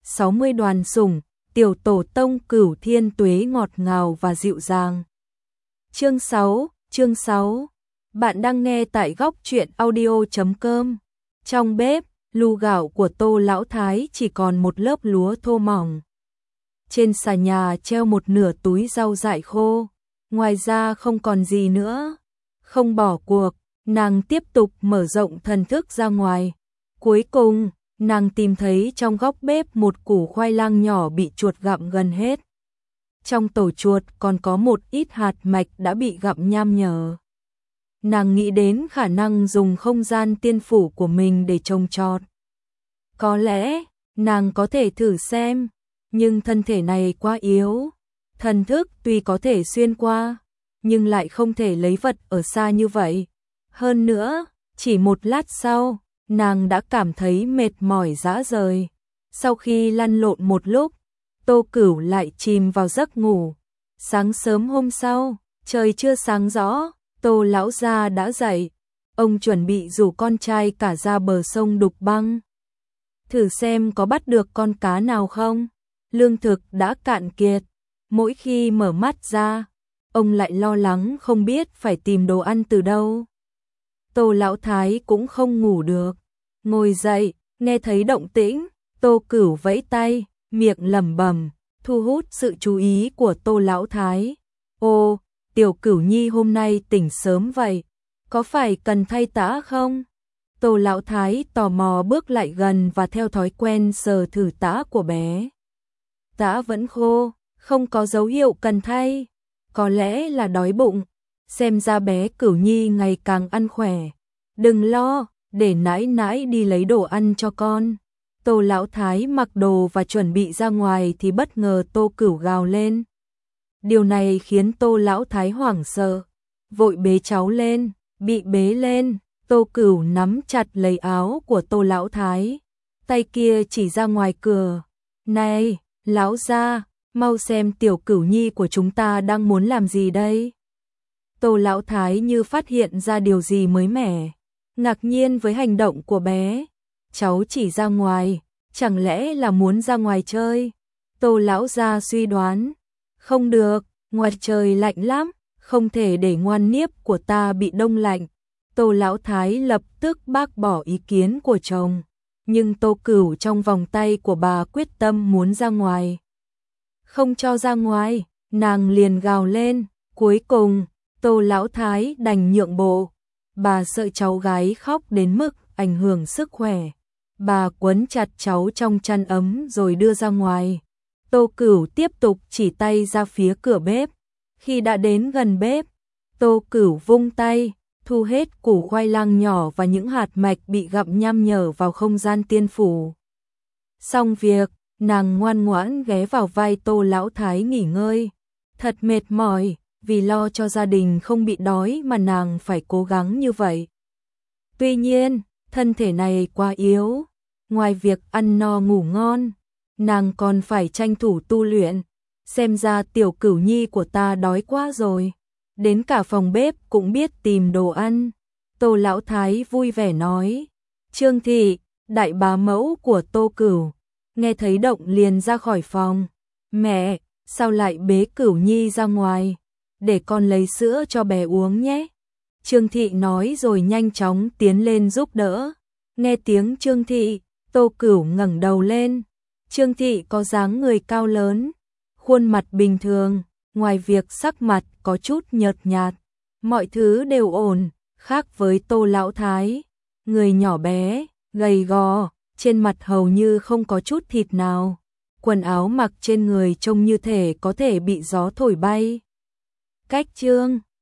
60 đoàn sủng, tiểu tổ tông Cửu Thiên Tuế ngọt ngào và dịu dàng. Chương 6. Bạn đang nghe tại góc truyện audio.com. Trong bếp, lu gạo của Tô Lão Thái chỉ còn một lớp lúa thô mỏng. Trên xà nhà treo một nửa túi rau dại khô, ngoài ra không còn gì nữa. Không bỏ cuộc, nàng tiếp tục mở rộng thần thức ra ngoài. Cuối cùng, nàng tìm thấy trong góc bếp một củ khoai lang nhỏ bị chuột gặm gần hết. Trong tổ chuột còn có một ít hạt mạch đã bị gặm nham nhở. Nàng nghĩ đến khả năng dùng không gian tiên phủ của mình để trồng trọt. Có lẽ, nàng có thể thử xem, nhưng thân thể này quá yếu. Thần thức tuy có thể xuyên qua, nhưng lại không thể lấy vật ở xa như vậy. Hơn nữa, chỉ một lát sau, nàng đã cảm thấy mệt mỏi rã rời. Sau khi lăn lộn một lúc, Tô Cửu lại chìm vào giấc ngủ. Sáng sớm hôm sau, trời chưa sáng rõ, Tô lão gia đã dậy. Ông chuẩn bị rủ con trai cả ra bờ sông Đục Băng. Thử xem có bắt được con cá nào không. Lương thực đã cạn kiệt. Mỗi khi mở mắt ra, ông lại lo lắng không biết phải tìm đồ ăn từ đâu. Tô Lão Thái cũng không ngủ được. Ngồi dậy, nghe thấy động tĩnh, Tô Cửu vẫy tay, miệng lẩm bẩm, thu hút sự chú ý của Tô Lão Thái. Ô, tiểu Cửu Nhi hôm nay tỉnh sớm vậy, có phải cần thay tã không? Tô Lão Thái tò mò bước lại gần và theo thói quen sờ thử tã của bé. Tã vẫn khô, không có dấu hiệu cần thay, có lẽ là đói bụng. Xem ra bé Cửu Nhi ngày càng ăn khỏe. Đừng lo, để nãi nãi đi lấy đồ ăn cho con. Tô Lão Thái mặc đồ và chuẩn bị ra ngoài thì bất ngờ Tô Cửu gào lên. Điều này khiến Tô Lão Thái hoảng sợ, vội bế cháu lên. Bị bế lên, Tô Cửu nắm chặt lấy áo của Tô Lão Thái, tay kia chỉ ra ngoài cửa. Này, lão gia, mau xem tiểu Cửu Nhi của chúng ta đang muốn làm gì đây? Tô Lão Thái như phát hiện ra điều gì mới mẻ, ngạc nhiên với hành động của bé. Cháu chỉ ra ngoài, chẳng lẽ là muốn ra ngoài chơi? Tô lão gia suy đoán. Không được, ngoài trời lạnh lắm, không thể để ngoan niếp của ta bị đông lạnh. Tô Lão Thái lập tức bác bỏ ý kiến của chồng, nhưng Tô Cửu trong vòng tay của bà quyết tâm muốn ra ngoài. Không cho ra ngoài, nàng liền gào lên. Cuối cùng, Tô Lão Thái đành nhượng bộ. Bà sợ cháu gái khóc đến mức ảnh hưởng sức khỏe. Bà quấn chặt cháu trong chăn ấm rồi đưa ra ngoài. Tô Cửu tiếp tục chỉ tay ra phía cửa bếp. Khi đã đến gần bếp, Tô Cửu vung tay, thu hết củ khoai lang nhỏ và những hạt mạch bị gặm nham nhở vào không gian tiên phủ. Xong việc, nàng ngoan ngoãn ghé vào vai Tô Lão Thái nghỉ ngơi. Thật mệt mỏi, vì lo cho gia đình không bị đói mà nàng phải cố gắng như vậy. Tuy nhiên, thân thể này quá yếu, ngoài việc ăn no ngủ ngon, nàng còn phải tranh thủ tu luyện. Xem ra tiểu Cửu Nhi của ta đói quá rồi, đến cả phòng bếp cũng biết tìm đồ ăn. Tô Lão Thái vui vẻ nói. Trương Thị, đại bá mẫu của Tô Cửu, nghe thấy động liền ra khỏi phòng. Mẹ, sao lại bế Cửu Nhi ra ngoài? Để con lấy sữa cho bé uống nhé. Trương Thị nói rồi nhanh chóng tiến lên giúp đỡ. Nghe tiếng Trương Thị, Tô Cửu ngẩng đầu lên. Trương Thị có dáng người cao lớn, khuôn mặt bình thường, ngoài việc sắc mặt có chút nhợt nhạt, mọi thứ đều ổn, khác với Tô Lão Thái. Người nhỏ bé, gầy gò, trên mặt hầu như không có chút thịt nào. Quần áo mặc trên người trông như thể có thể bị gió thổi bay. Cách chương